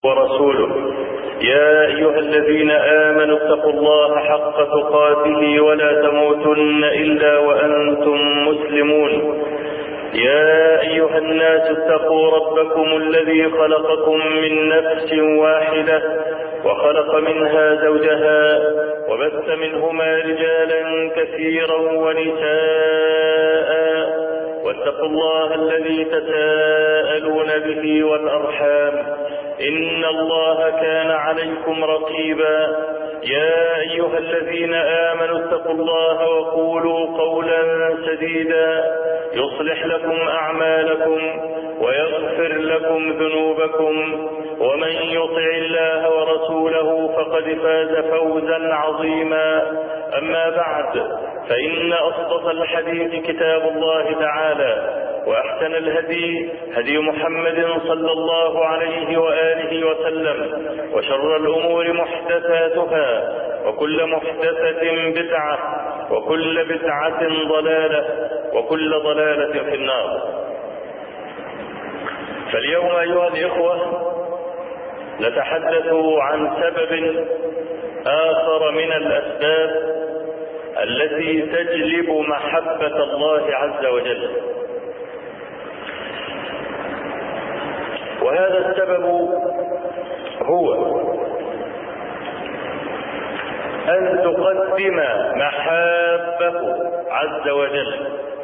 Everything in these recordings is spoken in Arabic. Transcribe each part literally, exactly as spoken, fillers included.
ورسوله. يا أيها الذين آمنوا اتقوا الله حق تقاته ولا تموتن إلا وأنتم مسلمون. يا أيها الناس اتقوا ربكم الذي خلقكم من نفس واحدة وخلق منها زوجها وبث منهما رجالا كثيرا ونساء واتقوا الله الذي تساءلون به والأرحام إن الله كان عليكم رقيبا. يا أيها الذين آمنوا اتقوا الله وقولوا قولا سديدا يصلح لكم أعمالكم ويغفر لكم ذنوبكم، ومن يطع الله ورسوله فقد فاز فوزا عظيما. أما بعد، فإن أصدق الحديث كتاب الله تعالى، وأحسن الهدي هدي محمد صلى الله عليه وآله وسلم، وشر الأمور محدثاتها، وكل محدثة بدعة، وكل بدعة ضلالة، وكل ضلالة في النار. فاليوم أيها الإخوة نتحدث عن سبب آخر من الأسباب التي تجلب محبة الله عز وجل، وهذا السبب هو أن تقدم محابه عز وجل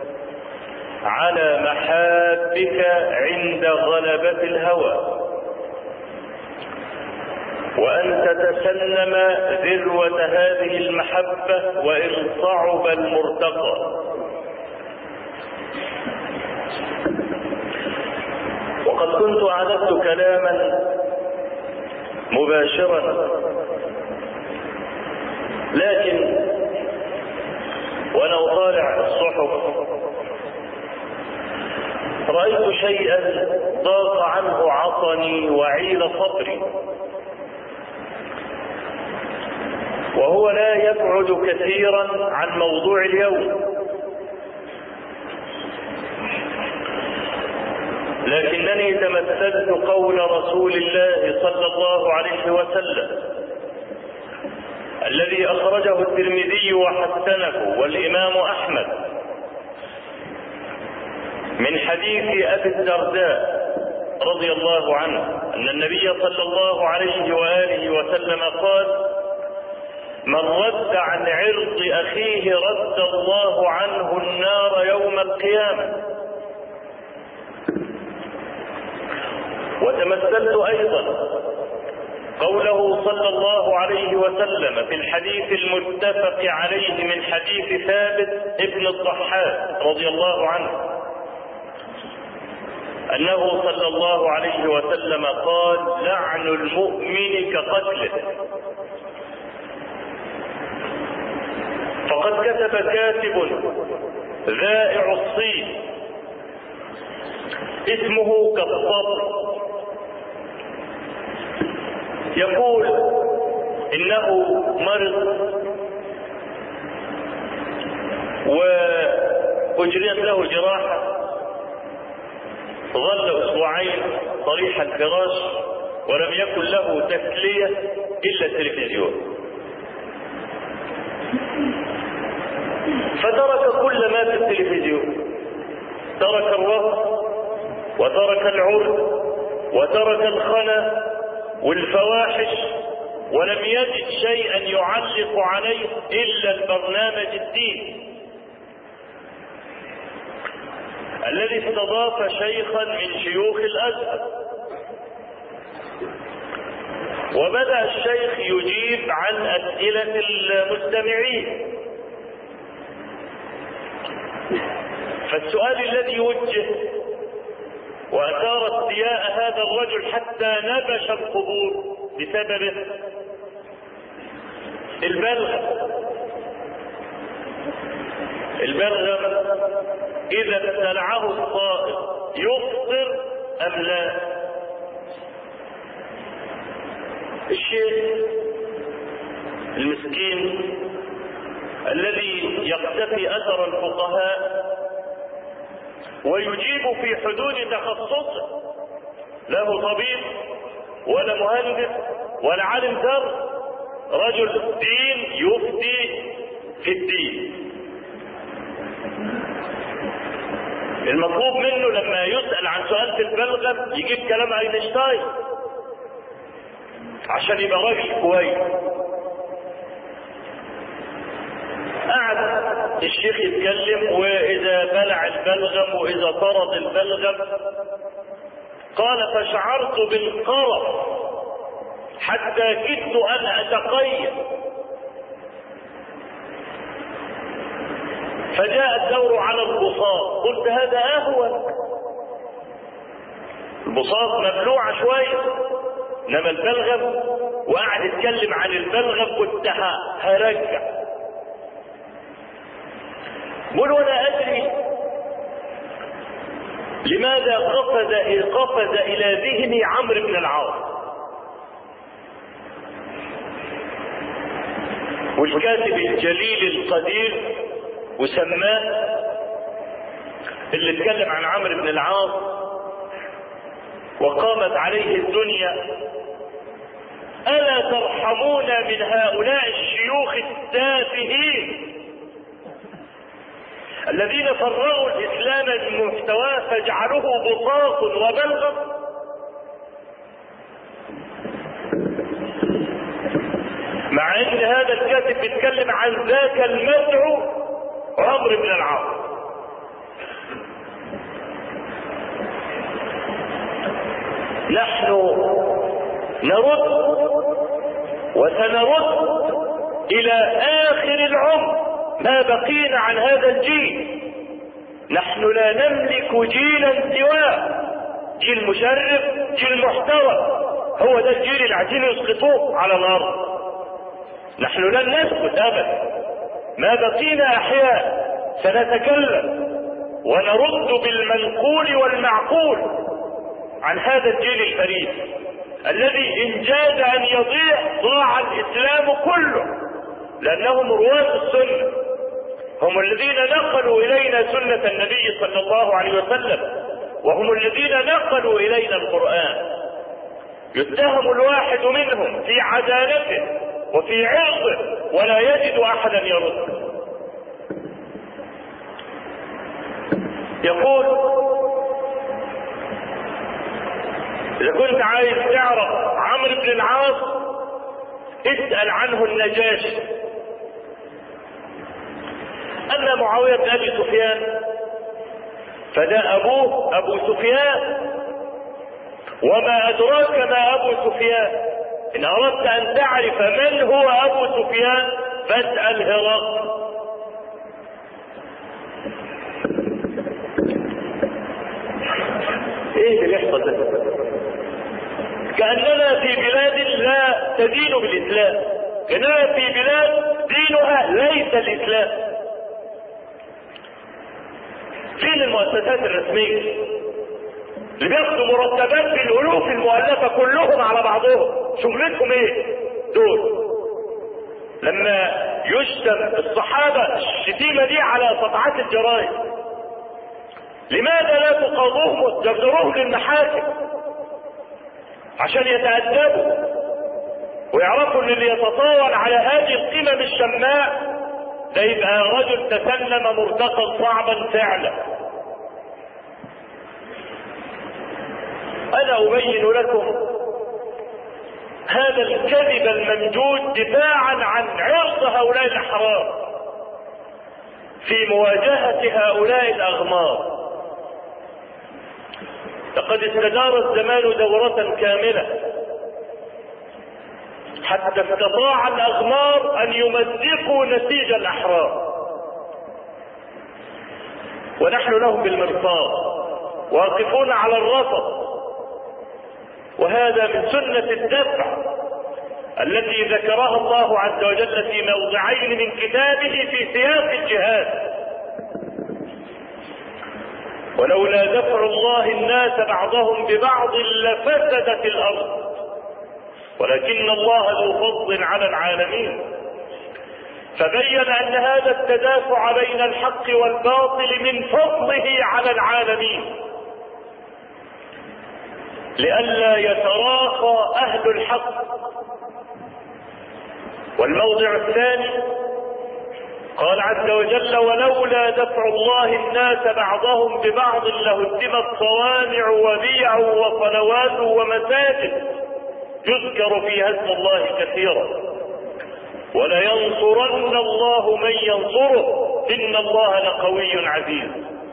على محابك عند غلبة الهوى، وأن تتسلم ذروة هذه المحبة وإن صعب المرتقى. وقد كنت أعددت كلاما مباشرا، لكن وأنا أطالع الصحف رأيت شيئا ضاق عنه عصني وعيل صدري، وهو لا يبعد كثيرا عن موضوع اليوم، لكنني تمثلت قول رسول الله صلى الله عليه وسلم الذي أخرجه الترمذي وحسنه والإمام أحمد من حديث أبي الدرداء رضي الله عنه أن النبي صلى الله عليه وآله وسلم قال: من رد عن عرض أخيه رد الله عنه النار يوم القيامة. وتمثلت أيضا قوله صلى الله عليه وسلم في الحديث المتفق عليه من حديث ثابت ابن الضحاك رضي الله عنه أنه صلى الله عليه وسلم قال: لعن المؤمن كقتله. فقد كتب كاتب ذائع الصين اسمه كالصبر، يقول إنه مرض وأجريت له جراحة، ظل أسبوعين طريح الفراش ولم يكن له تسلية إلا التلفزيون، فترك كل ما في التلفزيون، ترك الرقص وترك العرض وترك الخنا والفواحش، ولم يجد شيئا يعلق عليه إلا البرنامج الديني الذي استضاف شيخا من شيوخ الأزهر، وبدأ الشيخ يجيب عن أسئلة المستمعين. فالسؤال الذي وجه وأثار استياء هذا الرجل حتى نبش القبور بسببه البلغم. البلغم إذا ابتلعه الصائم يفطر أم لا؟ الشيخ المسكين الذي يقتفي أثر الفقهاء ويجيب في حدود تخصصه، له طبيب ولا مهندس ولا عالم ذر، رجل الدين يفتي في الدين. المطلوب منه لما يسأل عن سؤال في البلغم يجيب كلام اينشتاين عشان يبقى راجل كويس. قعد الشيخ يتكلم، واذا بلع البلغم واذا طرد البلغم. قال فشعرت بالقرف حتى كدت ان اتقيأ، فجاء الدور على البساط. قلت هذا اهون، البساط مبلوعة شوية، انما البلغم وقعد يتكلم عن البلغم كنت هرجع. قل ولا ادري لماذا قفز قفز الى ذهني عمرو بن العاص، والكاتب الجليل القدير وسماه اللي اتكلم عن عمرو بن العاص وقامت عليه الدنيا: ألا ترحمون من هؤلاء الشيوخ التافهين الذين فرغوا الإسلام من محتواه فجعلوه بساط وبلغم؟ مع ان هذا الكاتب بيتكلم عن ذاك المدعو عمرو بن العاص. نحن نرد وسنرد الى اخر العمر ما بقينا عن هذا الجيل. نحن لا نملك جيلا سواه، جيل مشرف، جيل محترم، هو ده الجيل اللي عايزين يسقطوه على الارض. نحن لن نسكت ابدا، ما بقينا احياء سنتكلم ونرد بالمنقول والمعقول عن هذا الجيل الفريد الذي ان جاد ان يضيع ضاع الاسلام كله، لانهم رواه السنه، هم الذين نقلوا الينا سنه النبي صلى الله عليه وسلم، وهم الذين نقلوا الينا القران. يتهم الواحد منهم في عدالته وفي عرضه ولا يجد احدا يرد. يقول: اذا كنت عايز تعرف عمرو بن العاص اسأل عنه النجاشي. اما معاوية بن ابي سفيان فده ابوه ابو سفيان، وما ادراك ما ابو سفيان. ان اردت ان تعرف من هو ابو سفيان فاسأل هرقل. ايه اللي يحصل ده؟ كأننا في بلاد لا تدين بالاسلام، كأننا في بلاد دينها ليس الاسلام. فين المؤسسات الرسمية اللي بياخدوا مرتبات بالالوف المؤلفة كلهم على بعضهم؟ شغلتهم ايه دول؟ لما يشتم الصحابة الشتيمة دي على صفحات الجرائد، لماذا لا تقاضوهم وتجروهم للمحاكم عشان يتأدبوا ويعرفوا ان اللي يتطاول على هذه القمم الشماء ده يبقى رجل تسلم مرتقا صعبا فعلا؟ انا ابين لكم هذا الكذب الممجود دفاعا عن عرض هؤلاء الاحرار في مواجهة هؤلاء الاغمار. لقد استدار الزمان دورة كاملة حتى استطاع الاغمار ان يمزقوا نسيج الاحرار، ونحن لهم بالمرصاد واقفون على الرصد. وهذا من سنة الدفع التي ذكرها الله عز وجل في موضعين من كتابه في سياق الجهاد: ولولا دفع الله الناس بعضهم ببعض لفسدت الارض ولكن الله ذو فضل على العالمين. فبين ان هذا التدافع بين الحق والباطل من فضله على العالمين. لئلا يتراخى أهل الحق. والموضع الثاني قال عز وجل: ولولا دفع الله الناس بعضهم ببعض لهدمت صوامع وبيع وصلوات ومساجد يذكر فيها اسم الله كثيرا ولينصرن الله من ينصره إن الله لقوي عزيز.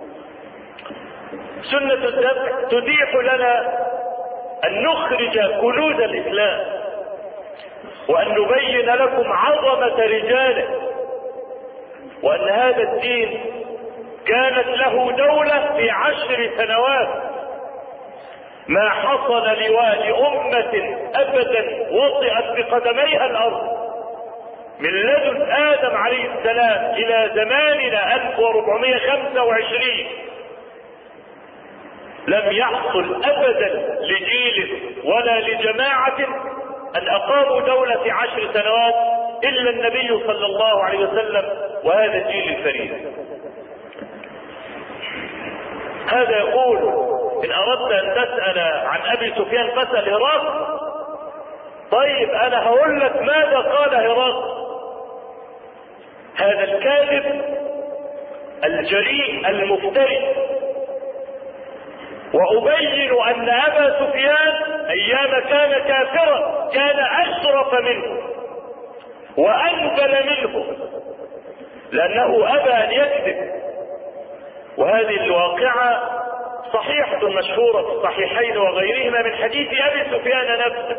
سنة الدفع تتيح لنا أن نخرج كنوز الإسلام وأن نبين لكم عظمة رجاله، وأن هذا الدين كانت له دولة في عشر سنوات ما حصل لأمة أبدا وطئت بقدميها الأرض من لدن آدم عليه السلام إلى زماننا ألف وأربعمائة وخمسة وعشرين لم يحصل أبدا لجيل ولا لجماعة أن أقاموا دولة في عشر سنوات إلا النبي صلى الله عليه وسلم وهذا الجيل الفريد. هذا يقول: إن أردت أن تسأل عن أبي سفيان فاسأل هرقل. طيب أنا هقول لك ماذا قال هرقل، هذا الكاذب الجريء المفتري، وأبين أن أبا سفيان أيام كان كافرا كان أشرف منه وأنبل منه، لأنه أبى أن يكذب. وهذه الواقعة صحيحة مشهورة في الصحيحين وغيرهما من حديث أبي سفيان نفسه.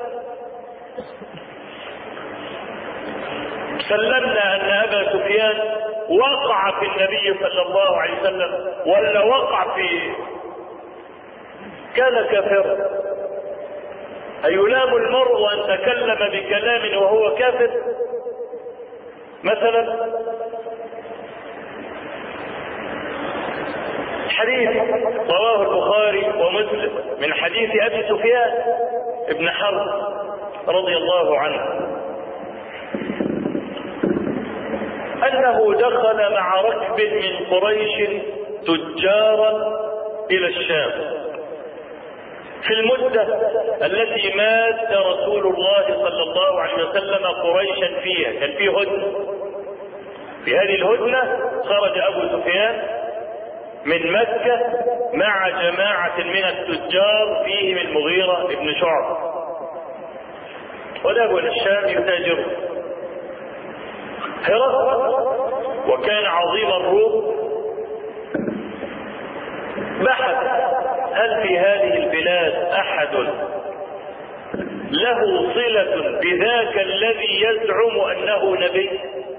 سلمنا أن أبا سفيان وقع في النبي صلى الله عليه وسلم ولا وقع في كان كافرا. أيلام المرء أن تكلم بكلام وهو كافر؟ مثلا حديث رواه البخاري ومسلم من حديث أبي سفيان ابن حرب رضي الله عنه أنه دخل مع ركب من قريش تجارا إلى الشام في المدة التي مات رسول الله صلى الله عليه وسلم قريشا فيها. كان فيه هدنة، في هذه الهدنة خرج أبو سفيان من مكة مع جماعة من التجار فيهم المغيرة بن شعبة، وذهبوا إلى الشام يتاجروا. هرقل وكان عظيم الروم بحث: هل في هذه البلاد أحد له صلة بذاك الذي يزعم أنه نبي؟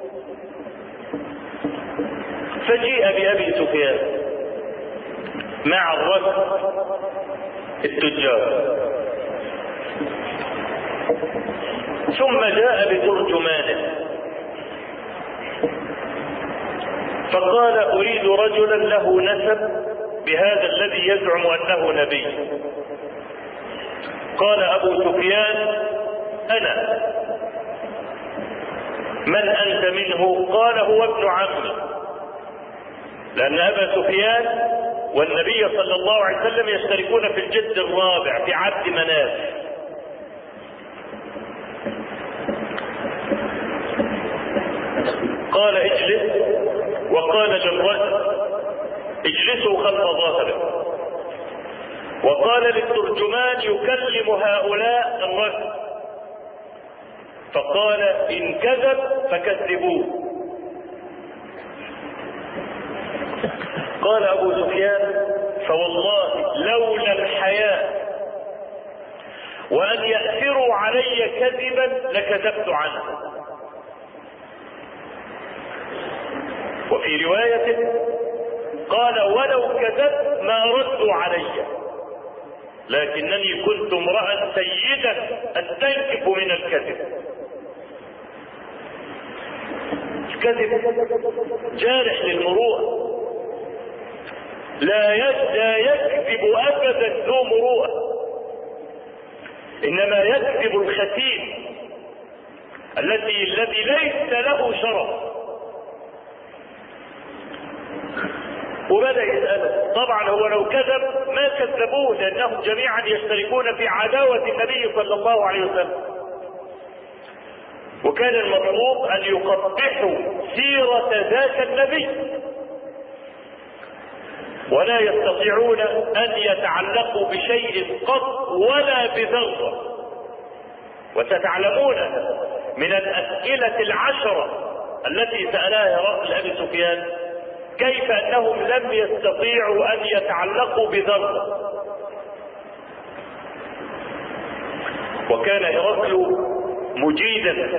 فجيء بأبي سفيان مع الركب التجار، ثم جاء بترجمانه فقال: أريد رجلا له نسب بهذا الذي يزعم أنه نبي. قال أبو سفيان: أنا. من أنت منه؟ قال: هو ابن عمي، لأن أبا سفيان والنبي صلى الله عليه وسلم يشتركون في الجد الرابع في عبد مناف. قال: اجلس. وقال للرجل: اجلسوا خلف ظهره. وقال للترجمان يكلم هؤلاء الرجل، فقال: إن كذب فكذبوه. قال أبو سفيان: فوالله لولا الحياء وأن يأثروا علي كذبا لكذبت عنه. وفي رواية قال: ولو كذبت ما ردوا علي، لكنني كنت امرأ سيدا أستنكف من الكذب. الكذب جارح للمروءة، لا يكذب أبدا ذو مروءة، إنما يكذب الختيم الذي الذي ليس له شرف. وبدأ يسأله. طبعا هو لو كذب ما كذبوه، لأنهم جميعا يشتركون في عداوة النبي صلى الله عليه وسلم، وكان المطلوب أن يقبحوا سيرة ذاك النبي، ولا يستطيعون أن يتعلقوا بشيء قط ولا بذرة. وستعلمون من الأسئلة العشرة التي سألها هرقل أبي سفيان كيف أنهم لم يستطيعوا أن يتعلقوا بذرة. وكان هرقل مجيدا،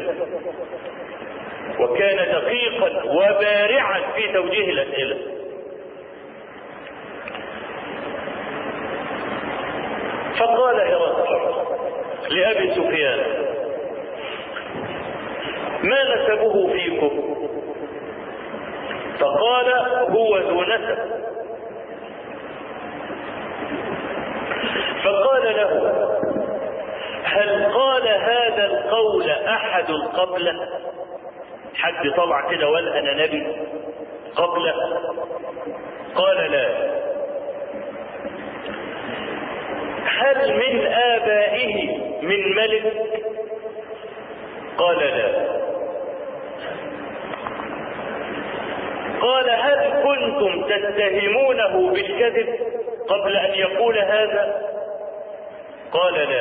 وكان دقيقا وبارعا في توجيه الأسئلة. فقال هرقل لأبي سفيان: ما نسبه فيكم؟ فقال: هو ذو نسب. فقال له: هل قال هذا القول أحد قبله؟ حد طلع كده وقال أنا نبي قبله؟ قال: لا. هل من آبائه من ملك؟ قال: لا. قال: هل كنتم تتهمونه بالكذب قبل أن يقول هذا؟ قال: لا.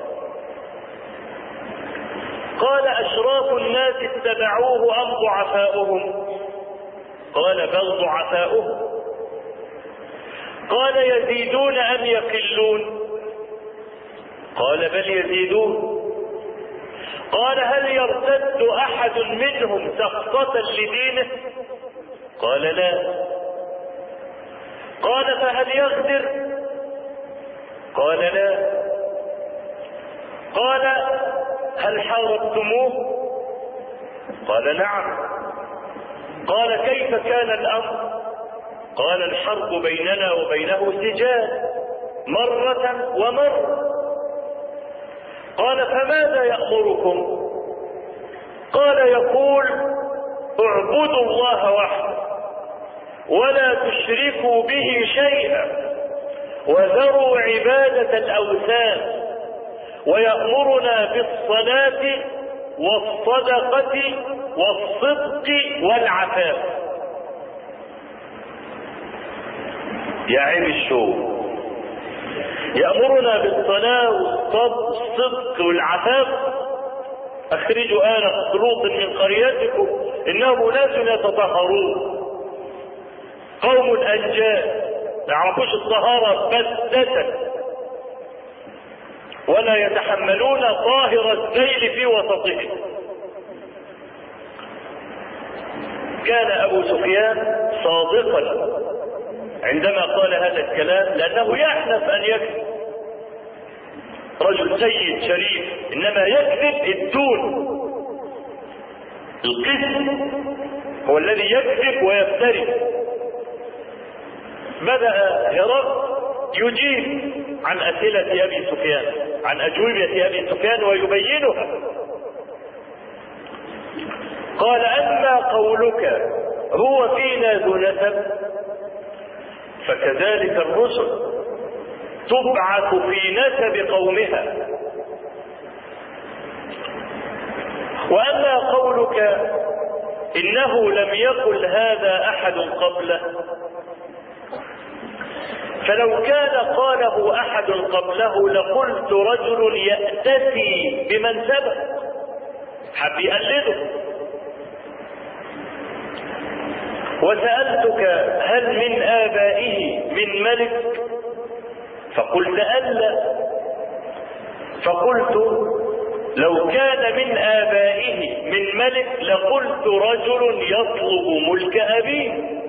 قال: أشراف الناس اتبعوه أم ضعفاؤهم؟ قال: بل ضعفاؤهم. قال: يزيدون أم يقلون؟ قال: بل يزيدون. قال: هل يرتد أحد منهم سخطة لدينه؟ قال: لا. قال: فهل يغدر؟ قال: لا. قال: هل حاربتموه؟ قال: نعم. قال: كيف كان الأمر؟ قال: الحرب بيننا وبينه سجال مرة ومرة. قال: فماذا يأمركم؟ قال: يقول: اعبدوا الله وحده ولا تشركوا به شيئا وذروا عبادة الأوثان، ويأمرنا بالصلاة والصدقة والصدق والعفاف. يا عين الشوق، يأمرنا بالصلاة والصدق والعفاف. أخرجوا آل لوط من قريتكم إنهم أناس يتطهرون، قوم أنجاء ما يعرفوش الطهارة بتة، ولا يتحملون طاهر الذيل في وسطهم. كان أبو سفيان صادقا عندما قال هذا الكلام، لأنه يحنف أن يكذب، رجل سيد شريف، إنما يكذب الدون. القسم هو الذي يكذب ويفتري. بدأ هرقل يجيب عن أسئلة أبي سفيان، عن أجوبة أبي سفيان ويبينها. قال: أما قولك هو فينا ذو نسب فكذلك الرسل تبعث في نسب قومها. وأما قولك إنه لم يقل هذا أحد قبله، فلو كان قاله أحد قبله لقلت رجل يأتسي بمن سبق، حب يقلده. وسألتك هل من آبائه من ملك؟ فقلت ألا. فقلت لو كان من آبائه من ملك لقلت رجل يطلب ملك أبيه.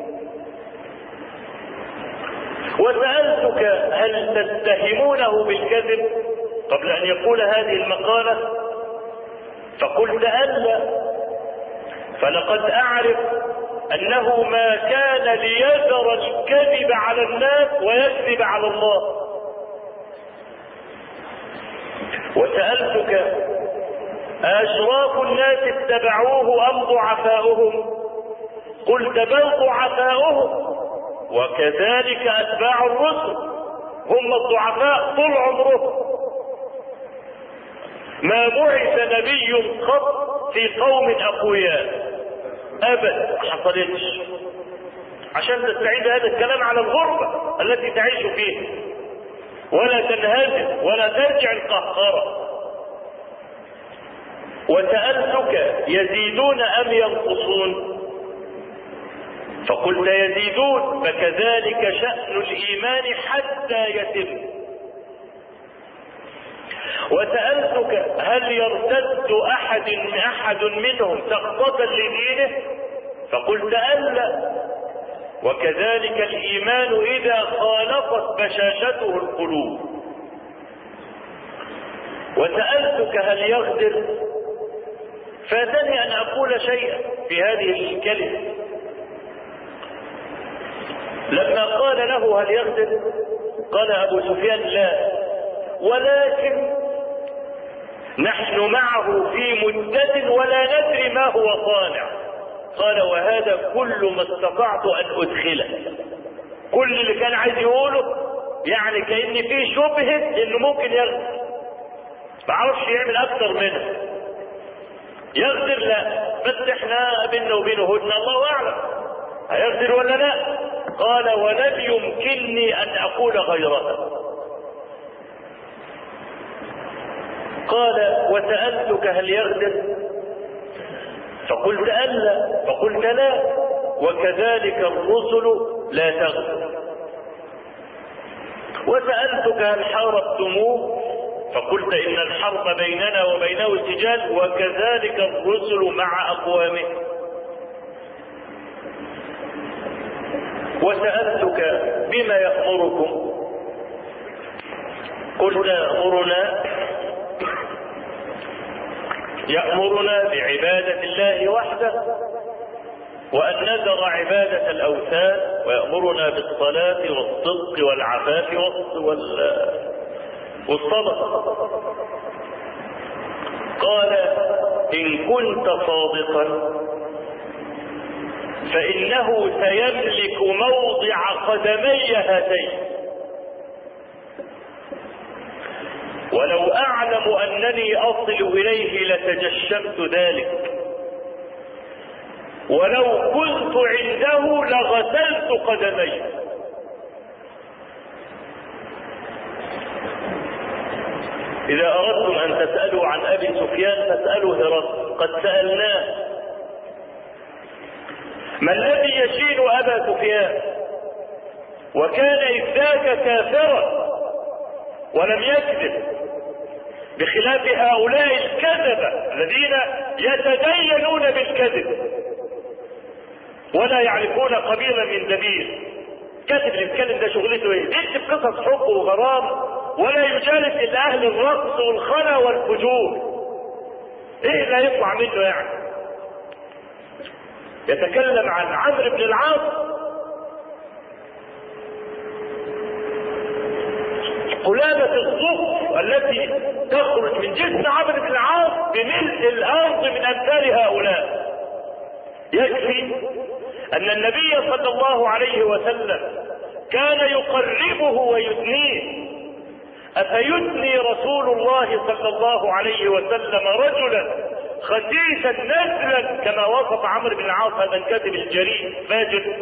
وسألتك هل تتهمونه بالكذب قبل أن يقول هذه المقالة؟ فقلت ألا. فلقد أعرف أنه ما كان ليذر الكذب على الناس ويكذب على الله. وسألتك أشراف الناس اتبعوه أم ضعفاؤهم؟ قلت بل ضعفاؤهم. وكذلك أتباع الرسل هم الضعفاء طول عمرهم. ما بعث نبي قط في قوم أقوياء أبدا، ما حصلتش. عشان تستعيد هذا الكلام على الغربة التي تعيش فيها، ولا تنهزم ولا ترجع القهقرة. وسألتك يزيدون أم ينقصون؟ فقلت يزيدون، فكذلك شأن الإيمان حتى يتم. وسألتك هل يرتد أحد من أحد منهم سقطة لدينه؟ فقلت ألا، وكذلك الإيمان إذا خالطت بشاشته القلوب. وسألتك هل يغدر؟ فاتني أن أقول شيئا في هذه الكلمة. لما قال له هل يغدر قال أبو سفيان لا، ولكن نحن معه في مدة ولا ندري ما هو صانع. قال وهذا كل ما استطعت أن أدخله. كل اللي كان عايز يقوله يعني كأن فيه شبهة إنه ممكن يغدر، ما عرفش يعمل أكثر منه. يغدر لا، بس احنا بيننا وبينه هدنة، الله أعلم هيغدر ولا لا. قال ولم يمكنني أن أقول غيرها. قال وسألتك هل يغدر؟ فقلت ألا، فقلت لا، وكذلك الرسل لا تغدر. وسألتك هل حاربتموه؟ فقلت إن الحرب بيننا وبينه سجال، وكذلك الرسل مع أقوامه. وسألتك بما يأمركم؟ قلت يأمرنا يأمرنا بعبادة الله وحده، وأن نذر عبادة الأوثان، ويأمرنا بالصلاة والصدق والعفاف والصدقة. قال إن كنت صادقا فإنه سيملك موضع قدمي هاتين، ولو أعلم أنني أصل إليه لتجشمت ذلك، ولو كنت عنده لغسلت قدمي. إذا أردتم أن تسألوا عن أبي سفيان فاسألوا هرقل، قد سألناه ما الذي يشين أبا سفيان، وكان إذ ذاك كافرا ولم يكذب، بخلاف هؤلاء الكذبة الذين يتدينون بالكذب ولا يعرفون قبيلا من دبير. كاتب اللي بيتكلم ده شغلته ايه؟ يكتب قصص حب وغرام ولا يجالس الا اهل الرقص والخنا والفجور. ايه لا يطلع منه يعني؟ يتكلم عن عمرو بن العاص، قلادة الصف التي تخرج من جسم عمرو بن العاص بملء الارض من امثال هؤلاء. يكفي ان النبي صلى الله عليه وسلم كان يقربه ويدنيه. افيدني رسول الله صلى الله عليه وسلم رجلا خسيسا نزلا كما وصف عمرو بن العاص هذا الكاتب الجريء فاجر؟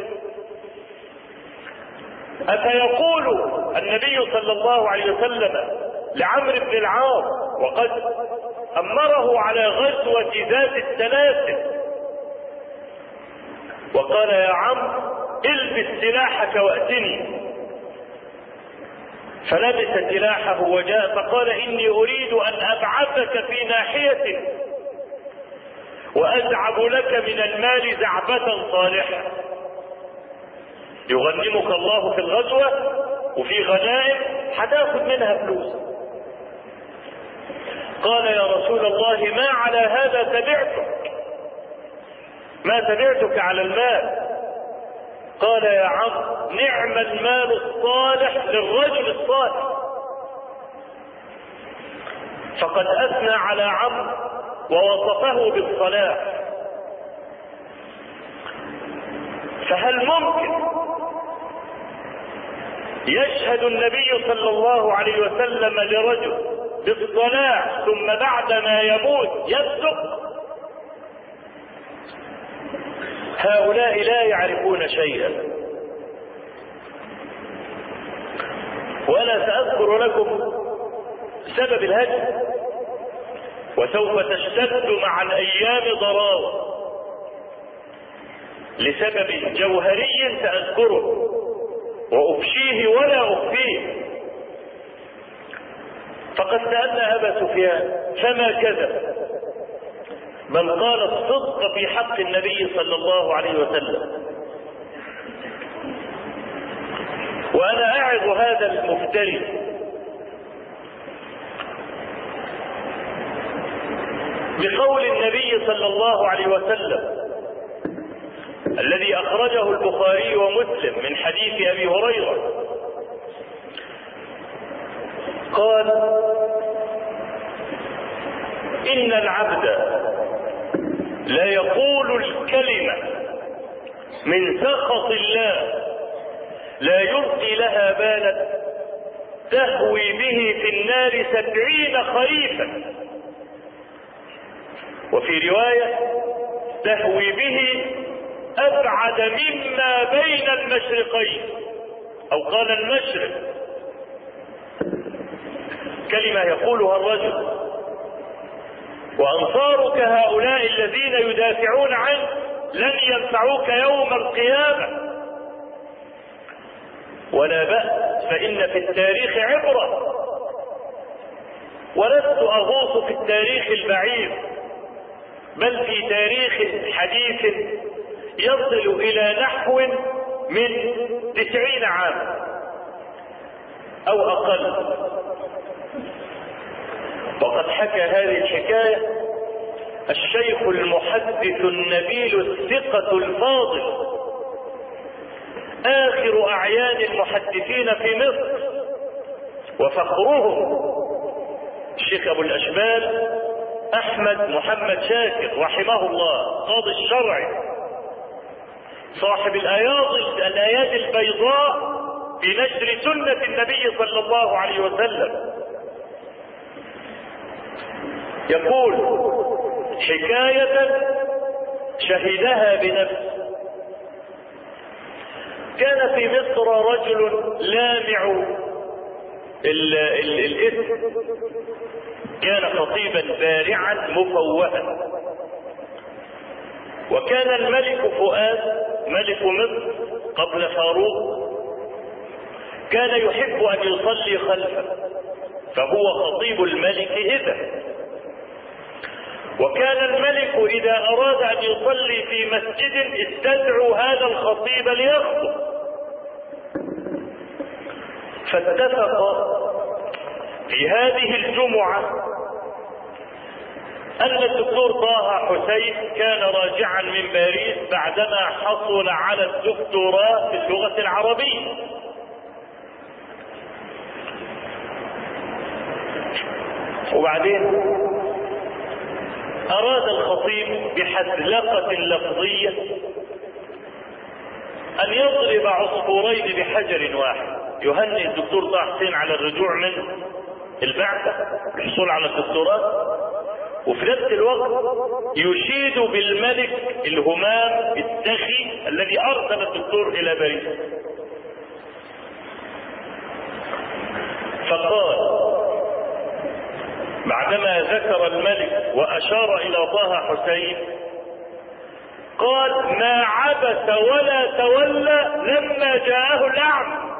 أفيقول النبي صلى الله عليه وسلم لعمرو بن العاص وقد أمره على غزوة ذات السلاسل وقال يا عمرو البس سلاحك وأتني، فلبس سلاحه وجاء فقال إني أريد أن أبعثك في ناحية وأزعب لك من المال زعبة صالحة، يغنمك الله في الغزوة وفي غنائم هتاخد منها فلوس. قال يا رسول الله ما على هذا تبعتك، ما تبعتك على المال. قال يا عم نعم المال الصالح للرجل الصالح. فقد أثنى على عمرو ووصفه بالصلاح. فهل ممكن يشهد النبي صلى الله عليه وسلم لرجل بالصلاح ثم بعدما يموت يفسق. هؤلاء لا يعرفون شيئا. وأنا سأذكر لكم سبب الهجر، وسوف تشتد مع الأيام ضراوة لسبب جوهري سأذكره وأفشيه ولا أخفيه. فقد سألنا أبا سفيان فما كذب، بل قال الصدق في حق النبي صلى الله عليه وسلم. وأنا أعظ هذا المفتري بقول النبي صلى الله عليه وسلم الذي أخرجه البخاري ومسلم من حديث أبي هريرة، قال: إن العبد لا يقول الكلمة من سخط الله لا يلقي لها بالا تهوي به في النار سبعين خريفا، وفي رواية تهوي به أبعد مما بين المشرقين، أو قال المشرق. كلمة يقولها الرجل وأنصارك هؤلاء الذين يدافعون عنه لن ينفعوك يوم القيامة. ولا بأس، فإن في التاريخ عبرة، ولست أغوص في التاريخ البعيد، بل في تاريخ حديث يصل إلى نحو من تسعين عاما أو أقل. وقد حكى هذه الحكاية الشيخ المحدث النبيل الثقة الفاضل، آخر أعيان المحدثين في مصر وفخرهم، الشيخ أبو الأشبال أحمد محمد شاكر رحمه الله، قاضي الشرع، صاحب الأياض الآيات البيضاء بنشر سنة النبي صلى الله عليه وسلم. يقول حكاية شهدها بنفسه: كان في مصر رجل لامع الإثم، كان خطيبا بارعا مفوها، وكان الملك فؤاد ملك مصر قبل فاروق كان يحب أن يصلي خلفه، فهو خطيب الملك إذا. وكان الملك إذا أراد أن يصلي في مسجد استدعوا هذا الخطيب ليخطب، فاتفق في هذه الجمعة أن الدكتور طه حسين كان راجعا من باريس بعدما حصل على الدكتوراه في اللغة العربية، وبعدين أراد الخطيب بحزلقة لفظية أن يضرب عصفورين بحجر واحد، يهنئ الدكتور طه حسين على الرجوع من البعثة الحصول على الدكتوراه، وفي نفس الوقت يشيد بالملك الهمام السخي الذي أرسل الدكتور إلى باريس. فقال بعدما ذكر الملك وأشار إلى طه حسين، قال: ما عبس ولا تولى لما جاءه الأعمى.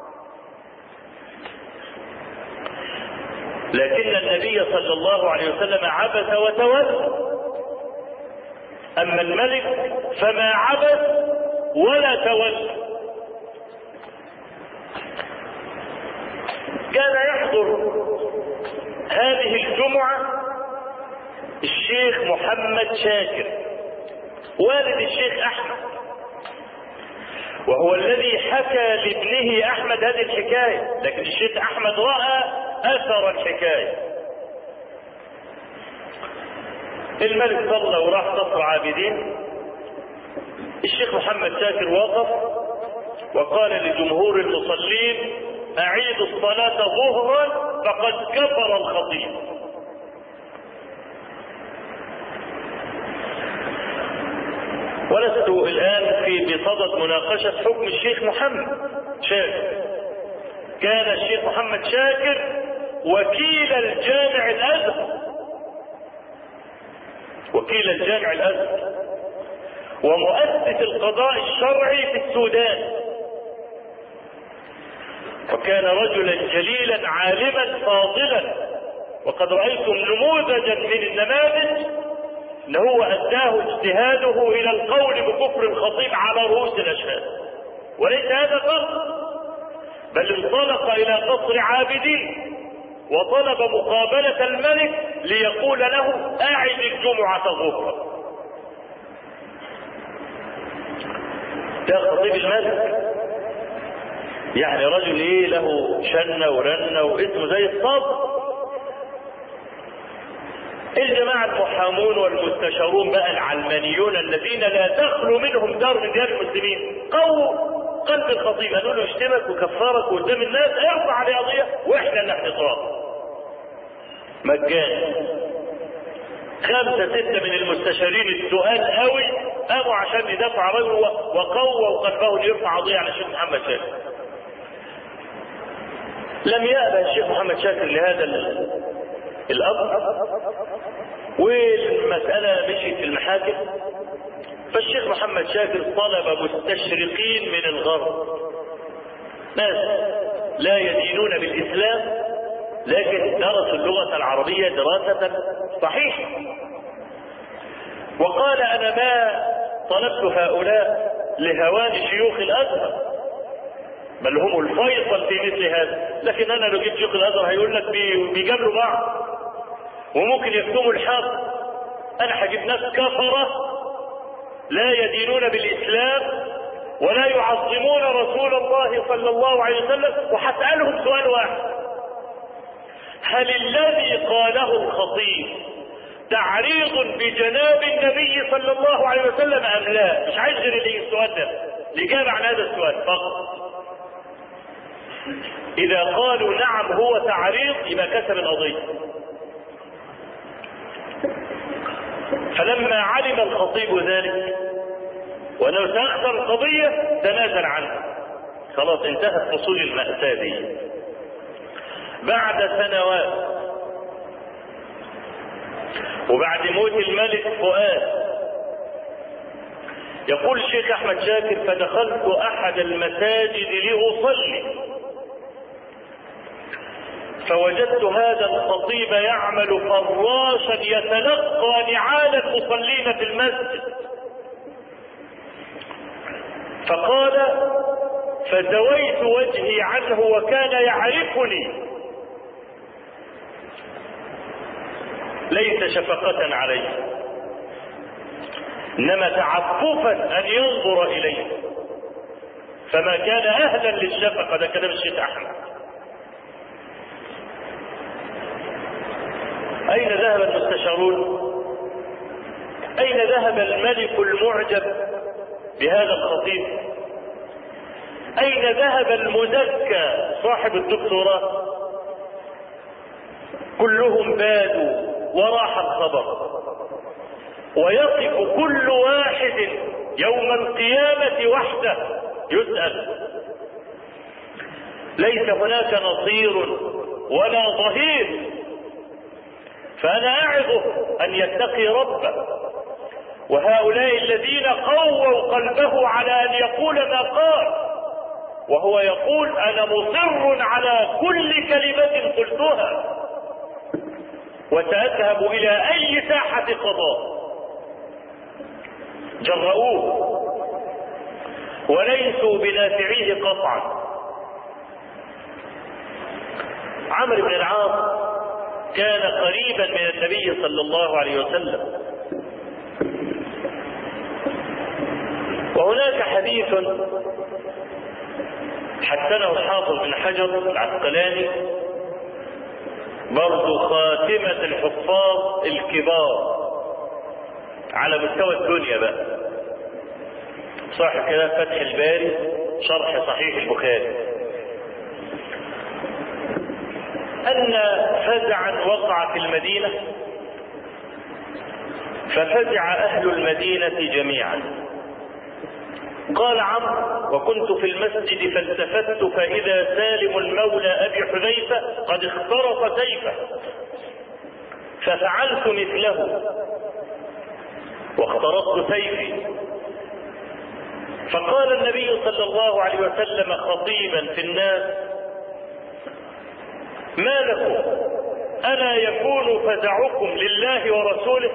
لكن النبي صلى الله عليه وسلم عبس وتولى، أما الملك فما عبس ولا تولى. كان يحضر هذه الجمعة الشيخ محمد شاكر والد الشيخ أحمد، وهو الذي حكى لابنه أحمد هذه الحكاية، لكن الشيخ أحمد رأى أثر الحكاية. الملك صلى وراح قصر عابدين، الشيخ محمد شاكر وقف وقال لجمهور المصلين أعيدوا الصلاة ظهرا فقد كفر الخطيب. ولست الآن في بصدد مناقشة حكم الشيخ محمد شاكر. كان الشيخ محمد شاكر وكيل الجامع الأزهر، وكيل الجامع الأزهر ومؤسس القضاء الشرعي في السودان، وكان رجلا جليلا عالما فاضلا، وقد رأيتم نموذجا من النماذج ان هو اداه اجتهاده الى القول بكفر الخطيب على رؤوس الاشهاد. وليس هذا فقط، بل انطلق الى قصر عابدين وطلب مقابلة الملك ليقول له اعد الجمعة ظهرا. ده خطيب الملك، يعني رجل ايه له شنة ورنة واسمه زي الصبر. الجماعة المحامون والمستشارون بقى العلمانيون الذين لا تخلو منهم دار من ديار المسلمين قووا قلب الخطيب، قالوا له اشتمك وكفرك قدام الناس، ارفع عليه قضية واحنا اللي هنطرد مجانا. خمسة ستة من المستشارين السؤال قوي قاموا عشان يدافعوا عن رجل وقووا قلبه ليرفع قضية على الشيخ محمد شاكر. لم يأبى الشيخ محمد شاكر لهذا الأمر، والمسألة مشيت في المحاكم. فالشيخ محمد شاكر طلب مستشرقين من الغرب، ناس لا يدينون بالإسلام لكن درسوا اللغة العربية دراسة صحيحة، وقال أنا ما طلبت هؤلاء لهوان شيوخ الأزهر بل هم الفيصل في مثل هذا، لكن أنا لو جبت شيوخ الأزهر هيقول لك بيجاملوا بعض وممكن يكتموا الحق. أنا هجيب ناس كفرة لا يدينون بالإسلام ولا يعظمون رسول الله صلى الله عليه وسلم، وهسألهم سؤال واحد: هل الذي قاله الخطيب تعريض بجناب النبي صلى الله عليه وسلم أم لا؟ مش عايز غير السؤال ده، الإجابة عن هذا السؤال فقط. إذا قالوا نعم هو تعريض يبقى كسب القضية. فلما علم الخطيب ذلك وأنه سيخسر القضية تنازل عنه، خلاص انتهت فصول المأساة دي. بعد سنوات وبعد موت الملك فؤاد، يقول الشيخ أحمد شاكر: فدخلت أحد المساجد لأصلي فوجدت هذا الخطيب يعمل فراشا يتلقى نعال المصلين في المسجد، فقال: فزويت وجهي عنه وكان يعرفني، ليس شفقة عليه انما تعففا ان ينظر اليه، فما كان اهلا للشفقة. ده كلام الشيخ احمد. اين ذهب المستشارون؟ اين ذهب الملك المعجب بهذا الخطيب؟ اين ذهب المزكى صاحب الدكتوراه؟ كلهم بادوا وراح الخبر، ويقف كل واحد يوم القيامة وحده يسأل، ليس هناك نصير ولا ظهير. فأنا أعظه أن يتقي ربه، وهؤلاء الذين قووا قلبه على أن يقول ما قال، وهو يقول: أنا مصر على كل كلمة قلتها وسأذهب إلى أي ساحة قضاء. جرؤوه وليسوا بنافعيه قطعا. عمرو بن العاص كان قريبا من النبي صلى الله عليه وسلم، وهناك حديث حسنه الحافظ بن حجر العسقلاني، برضو خاتمة الحفاظ الكبار على مستوى الدنيا بقى، صاحب كده فتح الباري شرح صحيح البخاري أن فزعا وقع في المدينة ففزع أهل المدينة جميعا. قال عمرو: وكنت في المسجد فالتفت فإذا سالم المولى أبي حذيفة قد اخترق سيفه ففعلت مثله واخترقت سيفي. فقال النبي صلى الله عليه وسلم خطيبا في الناس: ما لكم؟ ألا يكون فزعكم لله ورسوله؟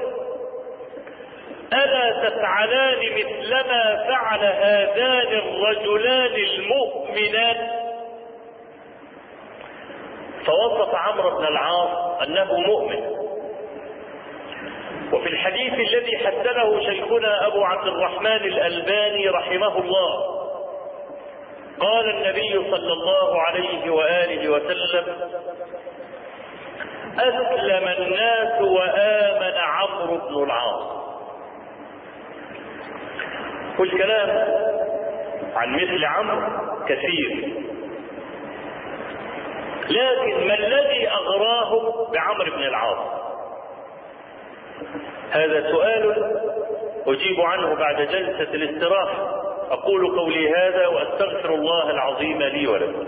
ألا تفعلان مثلما فعل هذان الرجلان المؤمنان؟ فوصف عمرو بن العاص أنه مؤمن. وفي الحديث الذي حسنه شيخنا أبو عبد الرحمن الألباني رحمه الله قال النبي صلى الله عليه وآله وسلم: أسلم الناس وآمن عمرو بن العاص. والكلام عن مثل عمرو كثير، لكن ما الذي أغراه بعمرو بن العاص؟ هذا سؤال أجيب عنه بعد جلسة الاستراحة. أقول قولي هذا وأستغفر الله العظيم لي ولكم.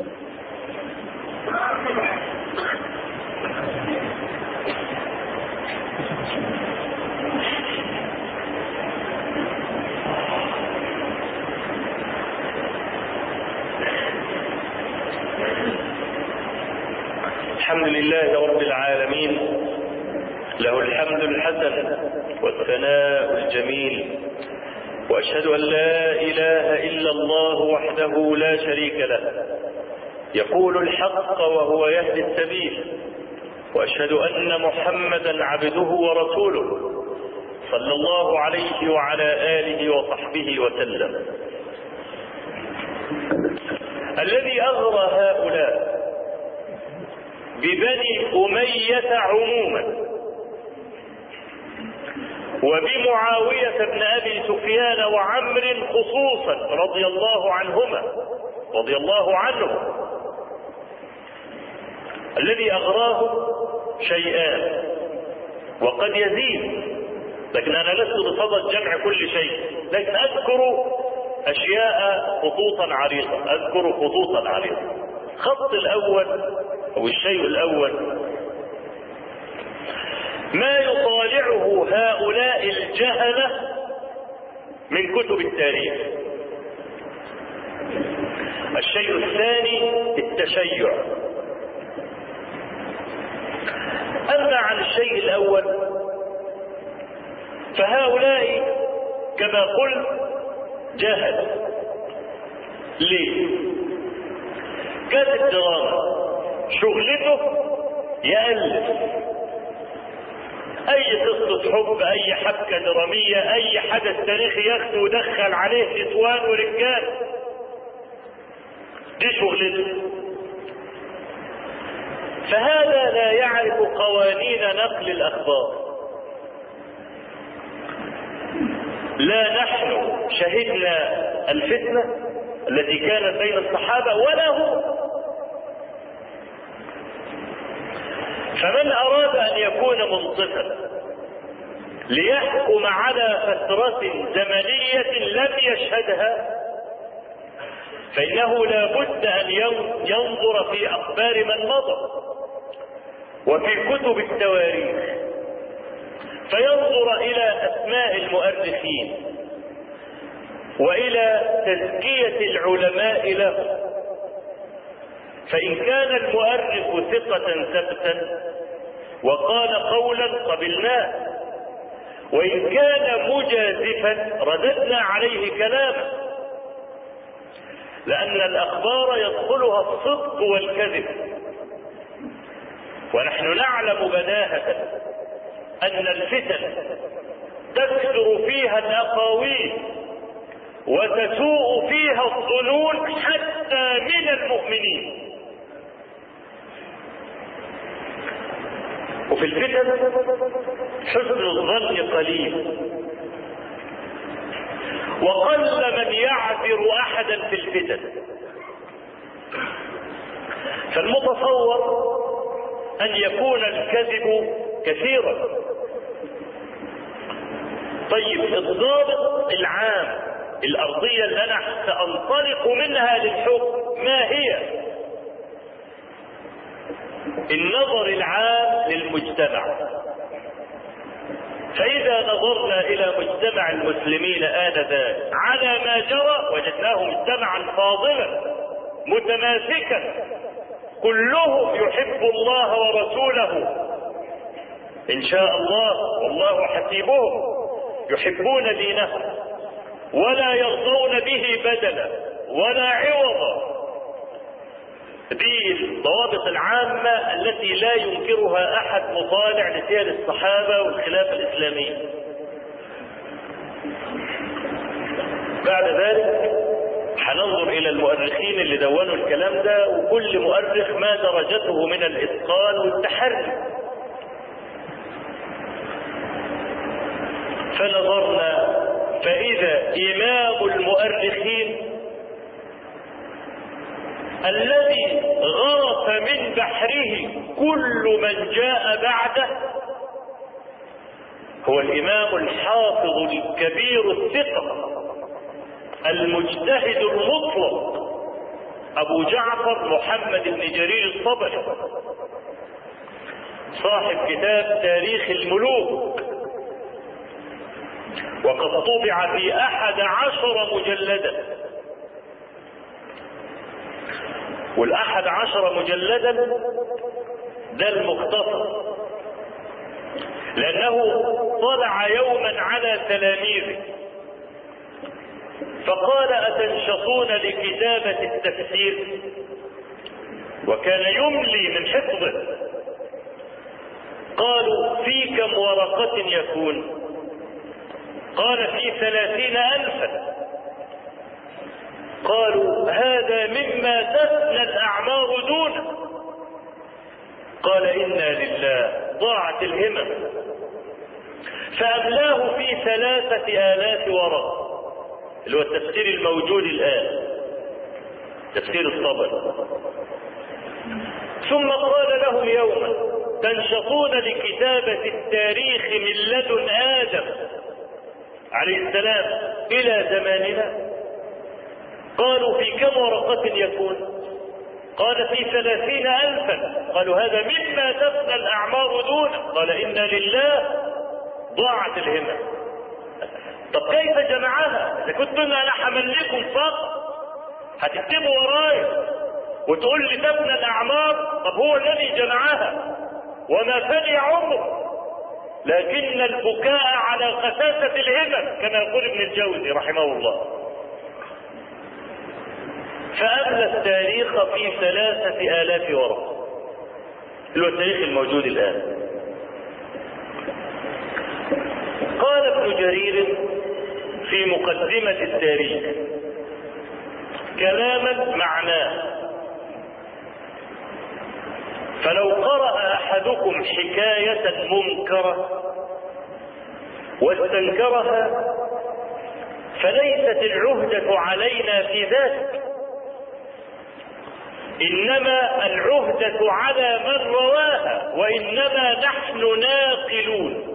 الحمد لله رب العالمين، له الحمد الحسن والثناء الجميل، وأشهد أن لا إله إلا الله وحده لا شريك له يقول الحق وهو يهدي السبيل، وأشهد أن محمدا عبده ورسوله صلى الله عليه وعلى آله وصحبه وسلم. الذي أغرى هؤلاء ببني أمية عموما وبمعاوية بن أبي سفيان وعمر خصوصا رضي الله عنهما رضي الله عنه، الذي أغراه شيئان وقد يزيد، لكن أنا لست بصدد جمع كل شيء، لكن أذكر أشياء خطوطا عريضة أذكر خطوطا عريضة. الخط الأول أو الشيء الأول ما يطالعه هؤلاء الجهلة من كتب التاريخ. الشيء الثاني التشيع. أما عن الشيء الأول فهؤلاء كما قلت جهل. ليه؟ كانت الدراما شغلته يألف أي قصة حب، أي حبكة درامية، أي حدث تاريخي ياخده ودخل عليه نسوان ورجال، دي شغلته. فهذا لا يعرف قوانين نقل الأخبار. لا نحن شهدنا الفتنة التي كانت بين الصحابة ولا هو. فمن أراد أن يكون منصفا ليحكم على فترة زمنية لم يشهدها فإنه لا بد أن ينظر في أخبار من مضى وفي كتب التواريخ، فينظر إلى أسماء المؤرخين وإلى تزكية العلماء له. فإن كان المؤرخ ثقة ثبتا وقال قولا قبلناه، وإن كان مجازفا رددنا عليه كلامه، لأن الأخبار يدخلها الصدق والكذب. ونحن نعلم بداهة أن الفتن تكثر فيها الأقاويل وتسوء فيها الظنون حتى من المؤمنين. وفي الفتن حسن الظن قليل، وقل من يعذر أحدا في الفتن. فالمتصور أن يكون الكذب كثيرا. طيب الضابط العام، الأرضية اللي أنا سأنطلق منها للحكم ما هي؟ النظر العام للمجتمع. فإذا نظرنا إلى مجتمع المسلمين آنذاك على ما جرى وجدناه مجتمعا فاضلا متماسكا كلهم يحب الله ورسوله إن شاء الله والله حسيبهم، يحبون دينهم ولا يرضون به بدلا ولا عوضا. دي الضوابط العامة التي لا ينكرها أحد مطالع لسير الصحابة والخلافة الإسلامية. بعد ذلك هننظر إلى المؤرخين اللي دونوا الكلام ده، وكل مؤرخ ما درجته من الإتقان والتحري. فنظرنا فإذا إمام المؤرخين الذي غرف من بحره كل من جاء بعده هو الإمام الحافظ الكبير الثقة المجتهد المطلق أبو جعفر محمد بن جرير الطبري صاحب كتاب تاريخ الملوك، وقد طبع في أحد عشر مجلدا. والأحد عشر مجلدا ده المختصر، لأنه طلع يوما على تلاميذه فقال: أتنشطون لكتابة التفسير؟ وكان يملي من حفظه. قالوا: في كم ورقة يكون؟ قال: في ثلاثين ألفا. قالوا: هذا مما تفنى الأعمار دونه. قال: إنا لله، ضاعت الهمم. فأملاه في ثلاثة آلاف ورقة، اللي هو التفسير الموجود الآن، تفسير الطبري. ثم قال لهم يوما: تنشطون لكتابة التاريخ من لدن آدم عليه السلام إلى زماننا؟ قالوا: في كم ورقة يكون؟ قال: في ثلاثين ألفا. قالوا: هذا مما تفنى الأعمار دونه. قال: إنا لله، ضاعت الهمم. طب كيف جمعها؟ إذا كنت أنا حملكم فقط هتكتبوا ورايا وتقول لي تفنى الأعمار؟ طب هو الذي جمعها وما فني عمره، لكن البكاء على خساسة الهمم كما يقول ابن الجوزي رحمه الله. فأملى التاريخ في ثلاثة آلاف ورقة، اللي هو التاريخ الموجود الآن. قال ابن جرير في مقدمة التاريخ كلاما معناه: فلو قرأ أحدكم حكاية منكرة واستنكرها فليست العهدة علينا في ذلك، إنما العهدة على من رواها، وإنما نحن ناقلون.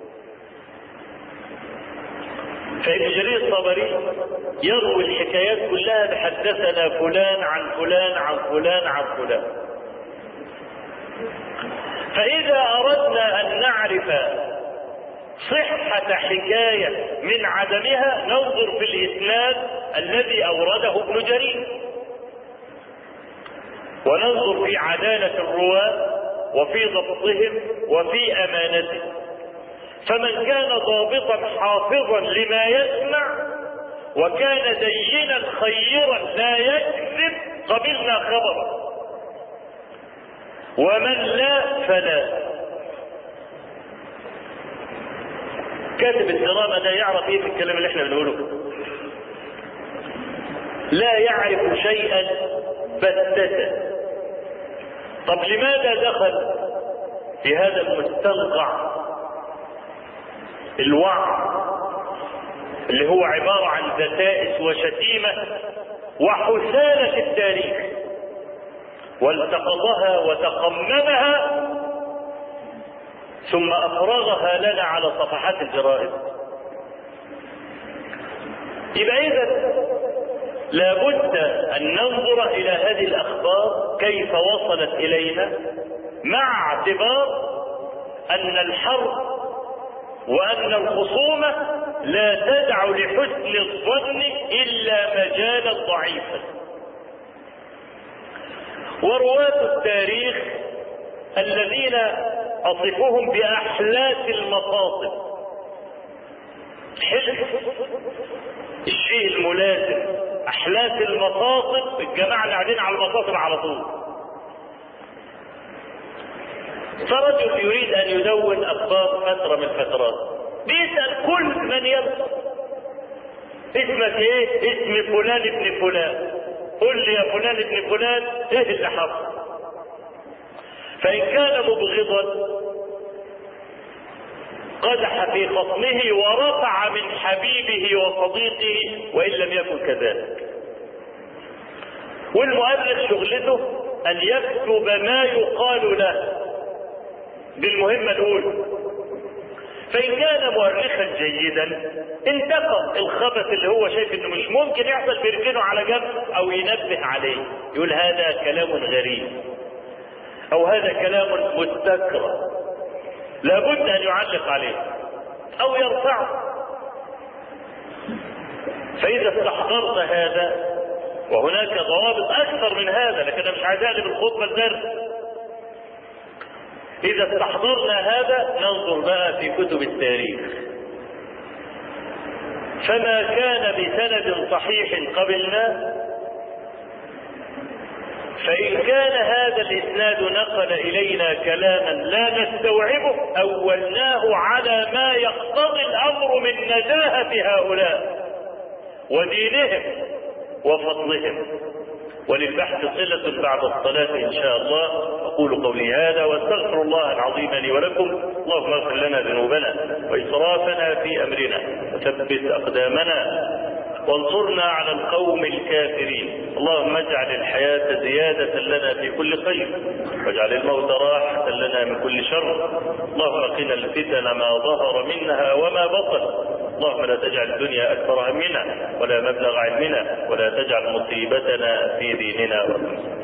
فابن جرير الطبري يروي الحكايات كلها بحدثنا فلان عن فلان عن فلان عن فلان. فإذا أردنا أن نعرف صحة حكاية من عدمها ننظر في الإسناد الذي أورده ابن جرير، وننظر في عدالة الرواة وفي ضبطهم وفي أمانتهم. فمن كان ضابطا حافظا لما يسمع وكان دينا خيرا لا يكذب قبلنا خبره، ومن لا فلا. كاتب الدراما ده يعرف ايه في الكلام اللي احنا بنقوله؟ لا يعرف شيئا بتة. طب لماذا دخل في هذا المستنقع الوعظ اللي هو عبارة عن دسائس وشتيمة وحثالة التاريخ، والتقطها وتقممها ثم أفرغها لنا على صفحات الجرائد. يبقى إذا لابد أن ننظر إلى هذه الأخبار كيف وصلت إلينا، مع اعتبار أن الحرب وأن الخصومة لا تدع لحسن الظن إلا مجالا ضعيفا. ورواة التاريخ الذين أصفهم بأحلاس المصاطب، حلف الشيء الملازم، أحلاس المصاطب، الجماعة اللي قاعدين على المصاطب على طول. فرجل يريد أن يدون أخبار فترة من الفترات، بيسأل كل من يبدو اسمك ايه؟ اسم فلان ابن فلان، قل لي يا فلان ابن فلان ايه اللي حصل. فإن كان مبغضا قدح في خصمه ورفع من حبيبه وصديقه وإن لم يكن كذلك. والمؤرخ شغلته أن يكتب ما يقال له بالمهمة الأولى. فإن كان مؤرخا جيدا انتقى الخبث اللي هو شايف انه مش ممكن يحصل بيركنه على جنب او ينبه عليه، يقول هذا كلام غريب او هذا كلام مستكره لابد ان يعلق عليه او يرفعه. فاذا استحضرت هذا، وهناك ضوابط اكثر من هذا لكن انا مش عايز اقلب الخطبه الدرس، إذا استحضرنا هذا ننظر بقى في كتب التاريخ، فما كان بسند صحيح قبلناه، فإن كان هذا الإسناد نقل إلينا كلاما لا نستوعبه أولناه على ما يقتضي الأمر من نزاهة هؤلاء ودينهم وفضلهم. وللبحث صلة بعد الصلاة إن شاء الله. أقول قولي هذا وأستغفر الله العظيم لي ولكم. اللهم اغفر لنا ذنوبنا وإسرافنا في أمرنا وثبت أقدامنا وانصرنا على القوم الكافرين. اللهم اجعل الحياة زيادة لنا في كل خير واجعل الموت راحة لنا من كل شر. اللهم قنا الفتن ما ظهر منها وما بطن. اللهم لا تجعل الدنيا أكبر همنا ولا مبلغ علمنا ولا تجعل مصيبتنا في ديننا.